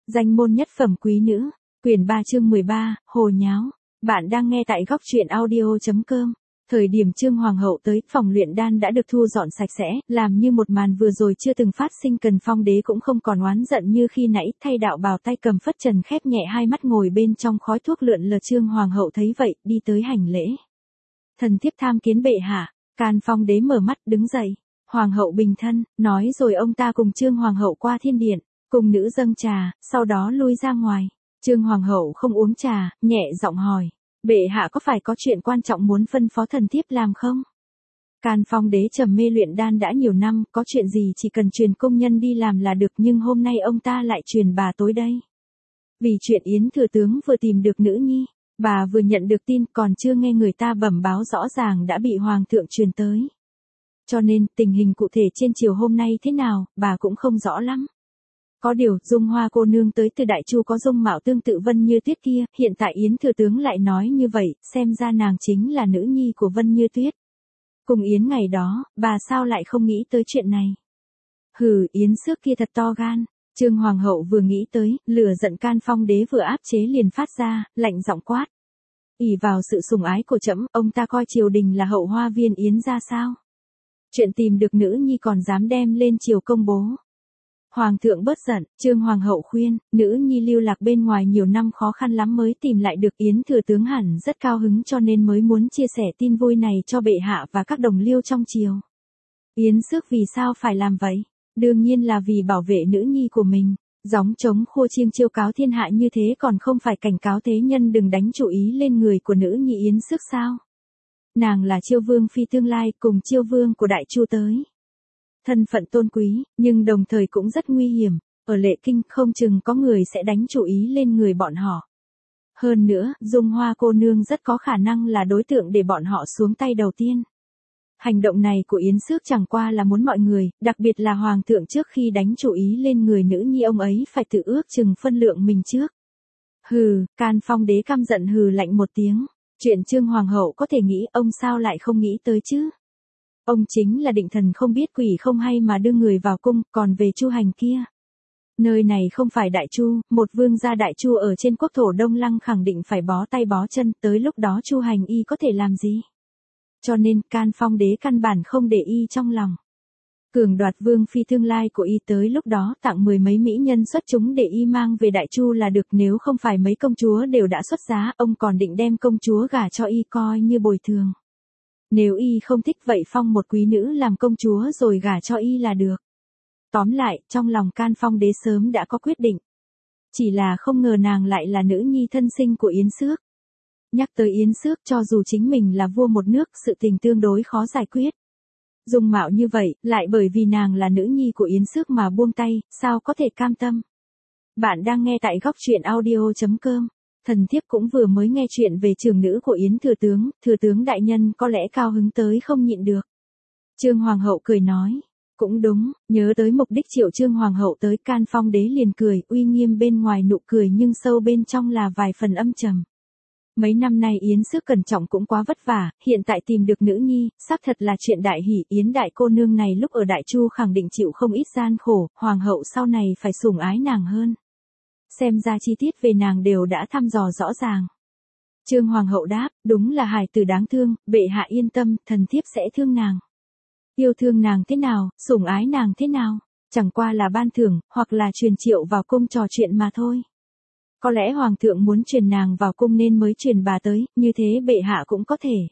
Danh môn nhất phẩm quý nữ, quyển 3 chương 13, hồ nháo. Bạn đang nghe tại góc truyện audio.com. Thời điểm Trương Hoàng hậu tới, phòng luyện đan đã được thu dọn sạch sẽ, làm như một màn vừa rồi chưa từng phát sinh. Cần Phong đế cũng không còn oán giận như khi nãy, thay đạo bào tay cầm phất trần khép nhẹ hai mắt ngồi bên trong khói thuốc lượn lờ. Trương Hoàng hậu thấy vậy, đi tới hành lễ. Thần thiếp tham kiến bệ hạ. Can Phong đế mở mắt đứng dậy. Hoàng hậu bình thân, nói rồi ông ta cùng Trương Hoàng hậu qua thiên điện, cùng nữ dâng trà, sau đó lui ra ngoài. Trương Hoàng hậu không uống trà, nhẹ giọng hỏi. Bệ hạ có phải có chuyện quan trọng muốn phân phó thần thiếp làm không? Can Phong đế trầm mê luyện đan đã nhiều năm, có chuyện gì chỉ cần truyền công nhân đi làm là được, nhưng hôm nay ông ta lại truyền bà tối đây. Vì chuyện Yến thừa tướng vừa tìm được nữ nhi, bà vừa nhận được tin còn chưa nghe người ta bẩm báo rõ ràng đã bị hoàng thượng truyền tới. Cho nên tình hình cụ thể trên chiều hôm nay thế nào, bà cũng không rõ lắm. Có điều, Dung Hoa cô nương tới từ Đại Chu có dung mạo tương tự Vân Như Tuyết kia, hiện tại Yến thừa tướng lại nói như vậy, xem ra nàng chính là nữ nhi của Vân Như Tuyết. Cùng Yến ngày đó, bà sao lại không nghĩ tới chuyện này? Hừ, Yến Xước kia thật to gan. Trương Hoàng hậu vừa nghĩ tới, lửa giận Can Phong đế vừa áp chế liền phát ra, lạnh giọng quát. Ỷ vào sự sủng ái của trẫm, ông ta coi triều đình là hậu hoa viên Yến ra sao? Chuyện tìm được nữ nhi còn dám đem lên triều công bố. Hoàng thượng bớt giận, Trương Hoàng hậu khuyên, nữ nhi lưu lạc bên ngoài nhiều năm khó khăn lắm mới tìm lại được. Yến thừa tướng hẳn rất cao hứng cho nên mới muốn chia sẻ tin vui này cho bệ hạ và các đồng liêu trong triều. Yến Xước vì sao phải làm vậy? Đương nhiên là vì bảo vệ nữ nhi của mình. Gióng trống khua chiêng chiêu cáo thiên hạ như thế còn không phải cảnh cáo thế nhân đừng đánh chủ ý lên người của nữ nhi Yến Xước sao? Nàng là Chiêu Vương phi tương lai, cùng Chiêu Vương của Đại Chu tới. Thân phận tôn quý, nhưng đồng thời cũng rất nguy hiểm, ở Lệ Kinh không chừng có người sẽ đánh chủ ý lên người bọn họ. Hơn nữa, Dung Hoa cô nương rất có khả năng là đối tượng để bọn họ xuống tay đầu tiên. Hành động này của Yến Xước chẳng qua là muốn mọi người, đặc biệt là Hoàng thượng trước khi đánh chủ ý lên người nữ nhi ông ấy phải tự ước chừng phân lượng mình trước. Hừ, Can Phong đế căm giận hừ lạnh một tiếng. Chuyện Trương Hoàng hậu có thể nghĩ, ông sao lại không nghĩ tới chứ? Ông chính là định thần không biết quỷ không hay mà đưa người vào cung, còn về Chu Hành kia. Nơi này không phải Đại Chu, một vương gia Đại Chu ở trên quốc thổ Đông Lăng khẳng định phải bó tay bó chân, tới lúc đó Chu Hành y có thể làm gì? Cho nên, Can Phong đế căn bản không để y trong lòng. Cường đoạt vương phi tương lai của y, tới lúc đó tặng 10 mấy mỹ nhân xuất chúng để y mang về Đại Chu là được. Nếu không phải mấy công chúa đều đã xuất giá, ông còn định đem công chúa gả cho y coi như bồi thường. Nếu y không thích vậy phong một quý nữ làm công chúa rồi gả cho y là được. Tóm lại, trong lòng Can Phong đế sớm đã có quyết định. Chỉ là không ngờ nàng lại là nữ nhi thân sinh của Yến Xước. Nhắc tới Yến Xước, cho dù chính mình là vua một nước, sự tình tương đối khó giải quyết. Dung mạo như vậy, lại bởi vì nàng là nữ nhi của Yến Xước mà buông tay, sao có thể cam tâm. Bạn đang nghe tại góc truyện audio.com. Thần thiếp cũng vừa mới nghe chuyện về trưởng nữ của Yến thừa tướng đại nhân có lẽ cao hứng tới không nhịn được. Trương Hoàng hậu cười nói, cũng đúng, nhớ tới mục đích triệu Trương Hoàng hậu tới, Can Phong đế liền cười, uy nghiêm bên ngoài nụ cười nhưng sâu bên trong là vài phần âm trầm. Mấy năm nay Yến Xước cẩn trọng cũng quá vất vả, hiện tại tìm được nữ nhi, xác thật là chuyện đại hỷ. Yến đại cô nương này lúc ở Đại Chu khẳng định chịu không ít gian khổ, Hoàng hậu sau này phải sủng ái nàng hơn. Xem ra chi tiết về nàng đều đã thăm dò rõ ràng. Trương Hoàng hậu đáp, đúng là hài tử đáng thương, bệ hạ yên tâm, thần thiếp sẽ thương nàng. Yêu thương nàng thế nào, sủng ái nàng thế nào, chẳng qua là ban thưởng, hoặc là truyền triệu vào cung trò chuyện mà thôi. Có lẽ Hoàng thượng muốn truyền nàng vào cung nên mới truyền bà tới, như thế bệ hạ cũng có thể.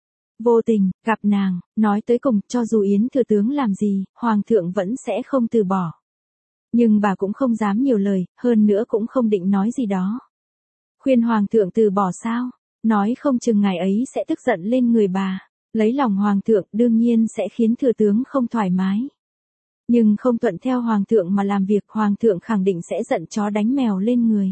Vô tình, gặp nàng, nói tới cùng, cho dù Yến thừa tướng làm gì, Hoàng thượng vẫn sẽ không từ bỏ. Nhưng bà cũng không dám nhiều lời, hơn nữa cũng không định nói gì đó. Khuyên Hoàng thượng từ bỏ sao? Nói không chừng ngày ấy sẽ tức giận lên người bà. Lấy lòng Hoàng thượng đương nhiên sẽ khiến thừa tướng không thoải mái. Nhưng không thuận theo Hoàng thượng mà làm việc, Hoàng thượng khẳng định sẽ giận chó đánh mèo lên người.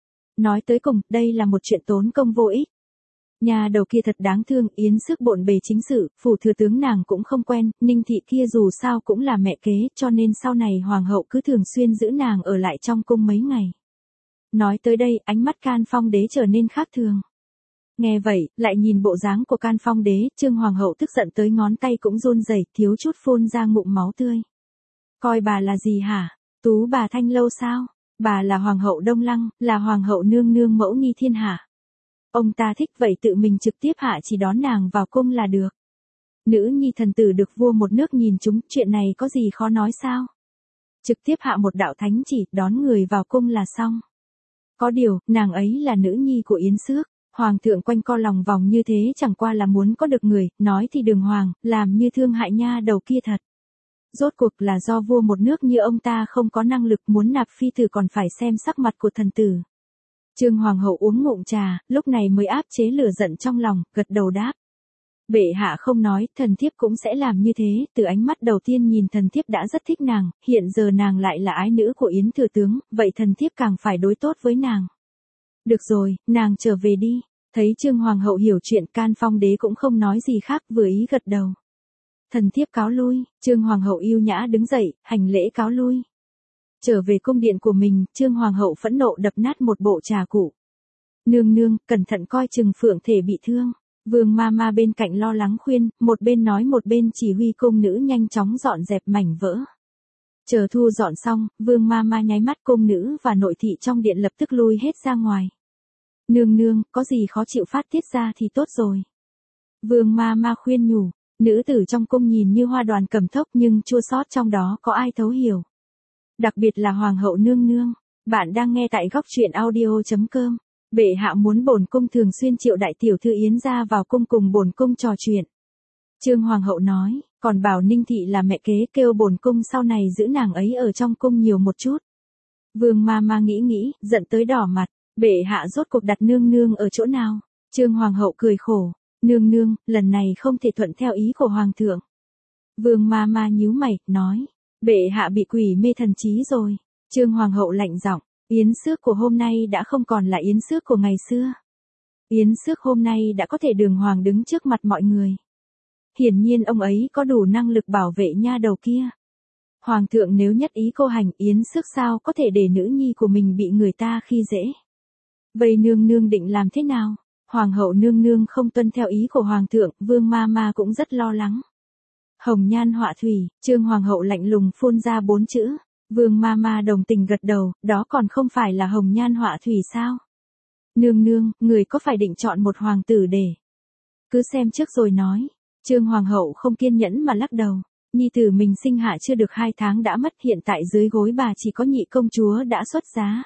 Nói tới cùng, đây là một chuyện tốn công vô ích. Nhà đầu kia thật đáng thương, Yến Xước bộn bề chính sự, phủ thừa tướng nàng cũng không quen, Ninh thị kia dù sao cũng là mẹ kế, cho nên sau này Hoàng hậu cứ thường xuyên giữ nàng ở lại trong cung mấy ngày. Nói tới đây, ánh mắt Can Phong đế trở nên khác thường. Nghe vậy, lại nhìn bộ dáng của Can Phong đế, Trương Hoàng hậu tức giận tới ngón tay cũng run rẩy, thiếu chút phun ra ngụm máu tươi. Coi bà là gì hả? Tú bà Thanh Lâu sao? Bà là hoàng hậu Đông Lăng, là hoàng hậu nương nương mẫu nghi thiên hạ. Ông ta thích vậy tự mình trực tiếp hạ chỉ đón nàng vào cung là được. Nữ nhi thần tử được vua một nước nhìn chúng, chuyện này có gì khó nói sao? Trực tiếp hạ một đạo thánh chỉ, đón người vào cung là xong. Có điều, nàng ấy là nữ nhi của Yến Xước. Hoàng thượng quanh co lòng vòng như thế chẳng qua là muốn có được người, nói thì đường hoàng, làm như thương hại nha đầu kia thật. Rốt cuộc là do vua một nước như ông ta không có năng lực, muốn nạp phi tử còn phải xem sắc mặt của thần tử. Trương hoàng hậu uống ngụm trà, lúc này mới áp chế lửa giận trong lòng, gật đầu đáp. Bệ hạ không nói, thần thiếp cũng sẽ làm như thế, từ ánh mắt đầu tiên nhìn thần thiếp đã rất thích nàng, hiện giờ nàng lại là ái nữ của Yến thừa tướng, vậy thần thiếp càng phải đối tốt với nàng. Được rồi, nàng trở về đi. Thấy Trương hoàng hậu hiểu chuyện, Can Phong đế cũng không nói gì khác, vừa ý gật đầu. Thần thiếp cáo lui. Trương hoàng hậu yêu nhã đứng dậy, hành lễ cáo lui. Trở về cung điện của mình, Trương hoàng hậu phẫn nộ đập nát một bộ trà cụ. Nương nương, cẩn thận coi chừng Phượng thể bị thương. Vương ma ma bên cạnh lo lắng khuyên, một bên nói một bên chỉ huy cung nữ nhanh chóng dọn dẹp mảnh vỡ. Chờ thu dọn xong, Vương ma ma nháy mắt, cung nữ và nội thị trong điện lập tức lui hết ra ngoài. Nương nương, có gì khó chịu phát tiết ra thì tốt rồi. Vương ma ma khuyên nhủ, nữ tử trong cung nhìn như hoa đoàn cầm thốc nhưng chua xót trong đó có ai thấu hiểu. Đặc biệt là hoàng hậu nương nương. Bạn đang nghe tại góc truyện audio.com. Bệ hạ muốn bổn cung thường xuyên triệu đại tiểu thư Yến ra vào cung cùng bổn cung trò chuyện. Trương hoàng hậu nói, còn bảo Ninh thị là mẹ kế, kêu bổn cung sau này giữ nàng ấy ở trong cung nhiều một chút. Vương ma ma nghĩ, giận tới đỏ mặt. Bệ hạ rốt cuộc đặt nương nương ở chỗ nào? Trương hoàng hậu cười khổ. Nương nương, lần này không thể thuận theo ý của hoàng thượng. Vương ma ma nhíu mày, nói. Bệ hạ bị quỷ mê thần trí rồi. Trương hoàng hậu lạnh giọng. Yến Xước của hôm nay đã không còn là Yến Xước của ngày xưa. Yến Xước hôm nay đã có thể đường hoàng đứng trước mặt mọi người. Hiển nhiên ông ấy có đủ năng lực bảo vệ nha đầu kia. Hoàng thượng nếu nhất ý cô hành, Yến Xước sao có thể để nữ nhi của mình bị người ta khi dễ. Vậy nương nương định làm thế nào? Hoàng hậu nương nương không tuân theo ý của hoàng thượng, Vương ma ma cũng rất lo lắng. Hồng nhan họa thủy, Trương hoàng hậu lạnh lùng phun ra 4 chữ. Vương ma ma đồng tình gật đầu, đó còn không phải là hồng nhan họa thủy sao? Nương nương, người có phải định chọn một hoàng tử để cứ xem trước rồi nói. Trương hoàng hậu không kiên nhẫn mà lắc đầu. Nhi tử mình sinh hạ chưa được 2 tháng đã mất, hiện tại dưới gối bà chỉ có nhị công chúa đã xuất giá.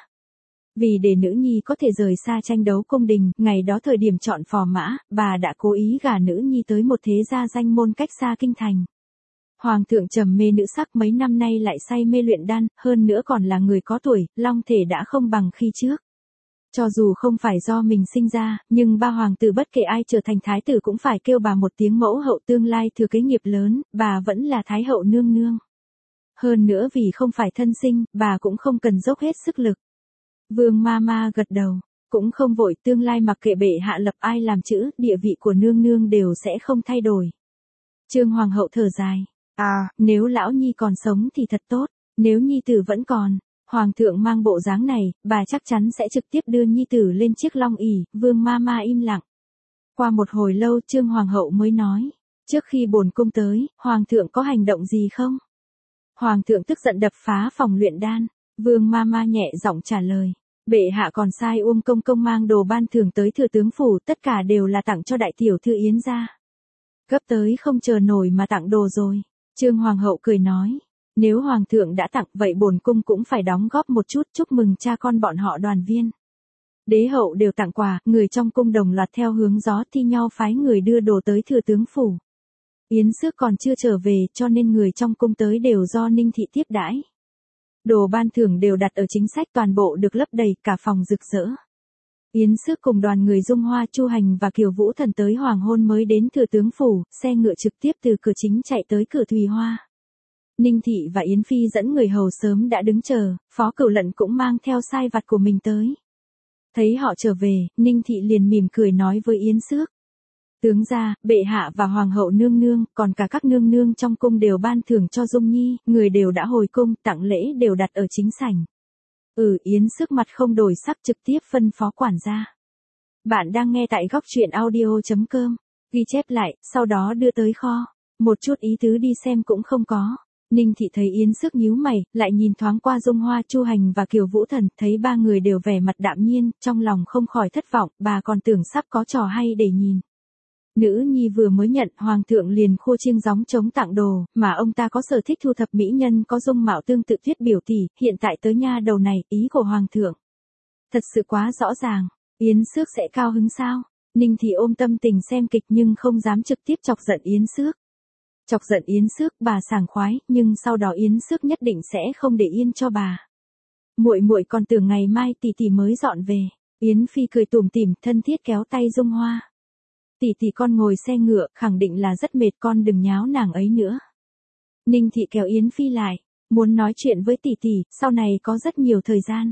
Vì để nữ nhi có thể rời xa tranh đấu cung đình, ngày đó thời điểm chọn phò mã, bà đã cố ý gả nữ nhi tới một thế gia danh môn cách xa kinh thành. Hoàng thượng trầm mê nữ sắc, mấy năm nay lại say mê luyện đan, hơn nữa còn là người có tuổi, long thể đã không bằng khi trước. Cho dù không phải do mình sinh ra, nhưng ba hoàng tử bất kể ai trở thành thái tử cũng phải kêu bà một tiếng mẫu hậu, tương lai thừa kế nghiệp lớn, bà vẫn là thái hậu nương nương. Hơn nữa vì không phải thân sinh, bà cũng không cần dốc hết sức lực. Vương ma ma gật đầu, cũng không vội, tương lai mặc kệ bệ hạ lập ai làm chữ, địa vị của nương nương đều sẽ không thay đổi. Trương hoàng hậu thở dài, nếu lão nhi còn sống thì thật tốt, nếu nhi tử vẫn còn, hoàng thượng mang bộ dáng này, bà chắc chắn sẽ trực tiếp đưa nhi tử lên chiếc long ỷ. Vương ma ma im lặng. Qua một hồi lâu Trương hoàng hậu mới nói, trước khi bổn cung tới, hoàng thượng có hành động gì không? Hoàng thượng tức giận đập phá phòng luyện đan. Vương ma ma nhẹ giọng trả lời. Bệ hạ còn sai Uông công công mang đồ ban thưởng tới thừa tướng phủ, tất cả đều là tặng cho đại tiểu thư Yến gia. Gấp tới không chờ nổi mà tặng đồ rồi. Trương hoàng hậu cười nói, nếu hoàng thượng đã tặng vậy bổn cung cũng phải đóng góp một chút, chúc mừng cha con bọn họ đoàn viên. Đế hậu đều tặng quà, người trong cung đồng loạt theo hướng gió thi nhau phái người đưa đồ tới thừa tướng phủ. Yến Xước còn chưa trở về cho nên người trong cung tới đều do Ninh thị tiếp đãi. Đồ ban thưởng đều đặt ở chính sách, toàn bộ được lấp đầy, cả phòng rực rỡ. Yến Xước cùng đoàn người Dung Hoa, Chu Hành và Kiều Vũ Thần tới hoàng hôn mới đến thừa tướng phủ, xe ngựa trực tiếp từ cửa chính chạy tới cửa Thùy Hoa. Ninh thị và Yến Phi dẫn người hầu sớm đã đứng chờ, Phó Cửu Lận cũng mang theo sai vặt của mình tới. Thấy họ trở về, Ninh thị liền mỉm cười nói với Yến Xước. Tướng gia, bệ hạ và hoàng hậu nương nương, còn cả các nương nương trong cung đều ban thưởng cho Dung Nhi, người đều đã hồi cung, tặng lễ đều đặt ở chính sảnh. Yến Xước mặt không đổi sắc trực tiếp phân phó quản gia. Bạn đang nghe tại góc truyện audio.com, ghi chép lại, sau đó đưa tới kho. Một chút ý tứ đi xem cũng không có. Ninh Thị thấy Yến Sức nhíu mày, lại nhìn thoáng qua Dung Hoa, Chu Hành và Kiều Vũ Thần, thấy ba người đều vẻ mặt đạm nhiên, trong lòng không khỏi thất vọng, bà còn tưởng sắp có trò hay để nhìn. Nữ nhi vừa mới nhận, hoàng thượng liền khua chiêng gióng trống tặng đồ, mà ông ta có sở thích thu thập mỹ nhân có dung mạo tương tự Tuyết biểu tỷ, hiện tại tới nha đầu này, ý của hoàng thượng. Thật sự quá rõ ràng, Yến Xước sẽ cao hứng sao? Ninh Thị ôm tâm tình xem kịch nhưng không dám trực tiếp chọc giận Yến Xước. Chọc giận Yến Xước, bà sảng khoái, nhưng sau đó Yến Xước nhất định sẽ không để yên cho bà. Muội muội còn tưởng ngày mai tỷ tỷ mới dọn về. Yến Phi cười tủm tỉm, thân thiết kéo tay Dung Hoa. Tỷ tỷ con ngồi xe ngựa, khẳng định là rất mệt, con đừng nháo nàng ấy nữa. Ninh Thị kéo Yến Phi lại, muốn nói chuyện với tỷ tỷ, sau này có rất nhiều thời gian.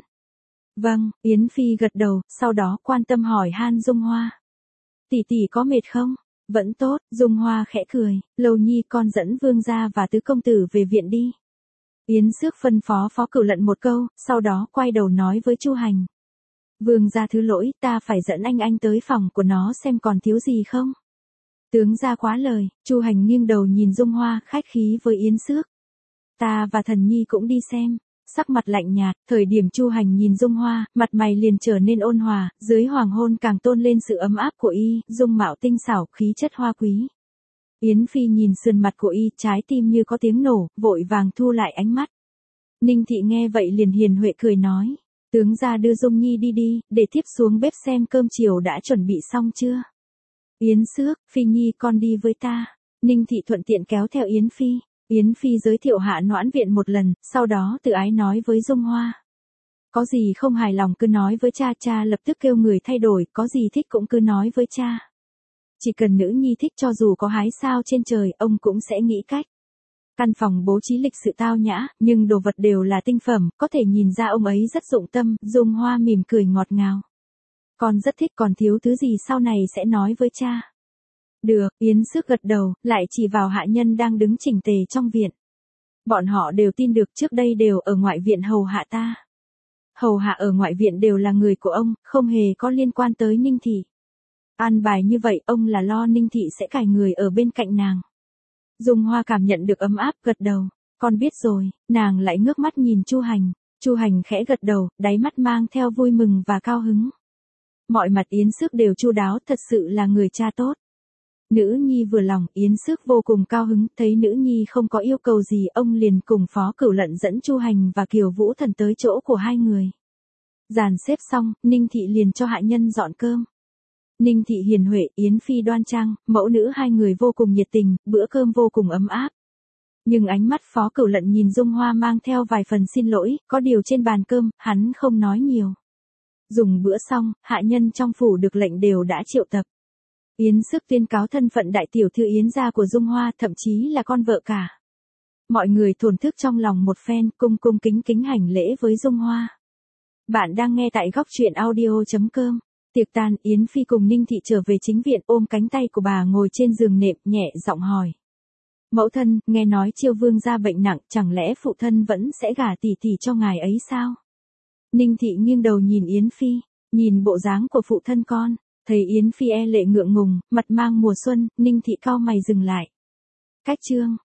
Vâng, Yến Phi gật đầu, sau đó quan tâm hỏi han Dung Hoa. Tỷ tỷ có mệt không? Vẫn tốt, Dung Hoa khẽ cười, Lầu Nhi con dẫn vương gia và tứ công tử về viện đi. Yến Xước phân phó Phó Cửu Lận một câu, sau đó quay đầu nói với Chu Hành. Vương gia thứ lỗi, ta phải dẫn anh tới phòng của nó xem còn thiếu gì không. Tướng gia quá lời, Chu Hành nghiêng đầu nhìn Dung Hoa, khách khí với Yến Xước. Ta và Thần Nhi cũng đi xem. Sắc mặt lạnh nhạt, thời điểm Chu Hành nhìn Dung Hoa, mặt mày liền trở nên ôn hòa, dưới hoàng hôn càng tôn lên sự ấm áp của y, dung mạo tinh xảo, khí chất hoa quý. Yến Phi nhìn sườn mặt của y, trái tim như có tiếng nổ, vội vàng thu lại ánh mắt. Ninh Thị nghe vậy liền hiền huệ cười nói, tướng gia đưa Dung Nhi đi đi, để thiếp xuống bếp xem cơm chiều đã chuẩn bị xong chưa. Yến Xước, Phi Nhi con đi với ta. Ninh Thị thuận tiện kéo theo Yến Phi. Yến Phi giới thiệu Hạ Noãn Viện một lần, sau đó tự ái nói với Dung Hoa. Có gì không hài lòng cứ nói với cha, cha lập tức kêu người thay đổi, có gì thích cũng cứ nói với cha. Chỉ cần nữ nhi thích cho dù có hái sao trên trời, ông cũng sẽ nghĩ cách. Căn phòng bố trí lịch sự tao nhã, nhưng đồ vật đều là tinh phẩm, có thể nhìn ra ông ấy rất dụng tâm, Dung Hoa mỉm cười ngọt ngào. Con rất thích, còn thiếu thứ gì sau này sẽ nói với cha. Được, Yến Xước gật đầu, lại chỉ vào hạ nhân đang đứng chỉnh tề trong viện. Bọn họ đều tin được trước đây đều ở ngoại viện hầu hạ ta. Hầu hạ ở ngoại viện đều là người của ông, không hề có liên quan tới Ninh Thị. An bài như vậy, ông là lo Ninh Thị sẽ cài người ở bên cạnh nàng. Dung Hoa cảm nhận được ấm áp, gật đầu. Con biết rồi, nàng lại ngước mắt nhìn Chu Hành. Chu Hành khẽ gật đầu, đáy mắt mang theo vui mừng và cao hứng. Mọi mặt Yến Xước đều chu đáo, thật sự là người cha tốt. Nữ nhi vừa lòng, Yến Xước vô cùng cao hứng, thấy nữ nhi không có yêu cầu gì, ông liền cùng Phó Cửu Lận dẫn Chu Hành và Kiều Vũ Thần tới chỗ của hai người. Dàn xếp xong, Ninh Thị liền cho hạ nhân dọn cơm. Ninh Thị hiền huệ, Yến Phi đoan trang, mẫu nữ hai người vô cùng nhiệt tình, bữa cơm vô cùng ấm áp. Nhưng ánh mắt Phó Cửu Lận nhìn Dung Hoa mang theo vài phần xin lỗi, có điều trên bàn cơm, hắn không nói nhiều. Dùng bữa xong, hạ nhân trong phủ được lệnh đều đã triệu tập. Yến Xước tuyên cáo thân phận đại tiểu thư Yến gia của Dung Hoa, thậm chí là con vợ cả. Mọi người thổn thức trong lòng một phen, cung cung kính kính hành lễ với Dung Hoa. Bạn đang nghe tại góc truyện audio.com. Tiệc tan, Yến Phi cùng Ninh Thị trở về chính viện, ôm cánh tay của bà ngồi trên giường nệm, nhẹ giọng hỏi. Mẫu thân, nghe nói Chiêu Vương gia bệnh nặng, chẳng lẽ phụ thân vẫn sẽ gả tỷ tỷ cho ngài ấy sao? Ninh Thị nghiêng đầu nhìn Yến Phi, nhìn bộ dáng của phụ thân con. Thấy Yến Phi e lệ ngượng ngùng, mặt mang mùa xuân, Ninh Thị cau mày dừng lại. Cách chương.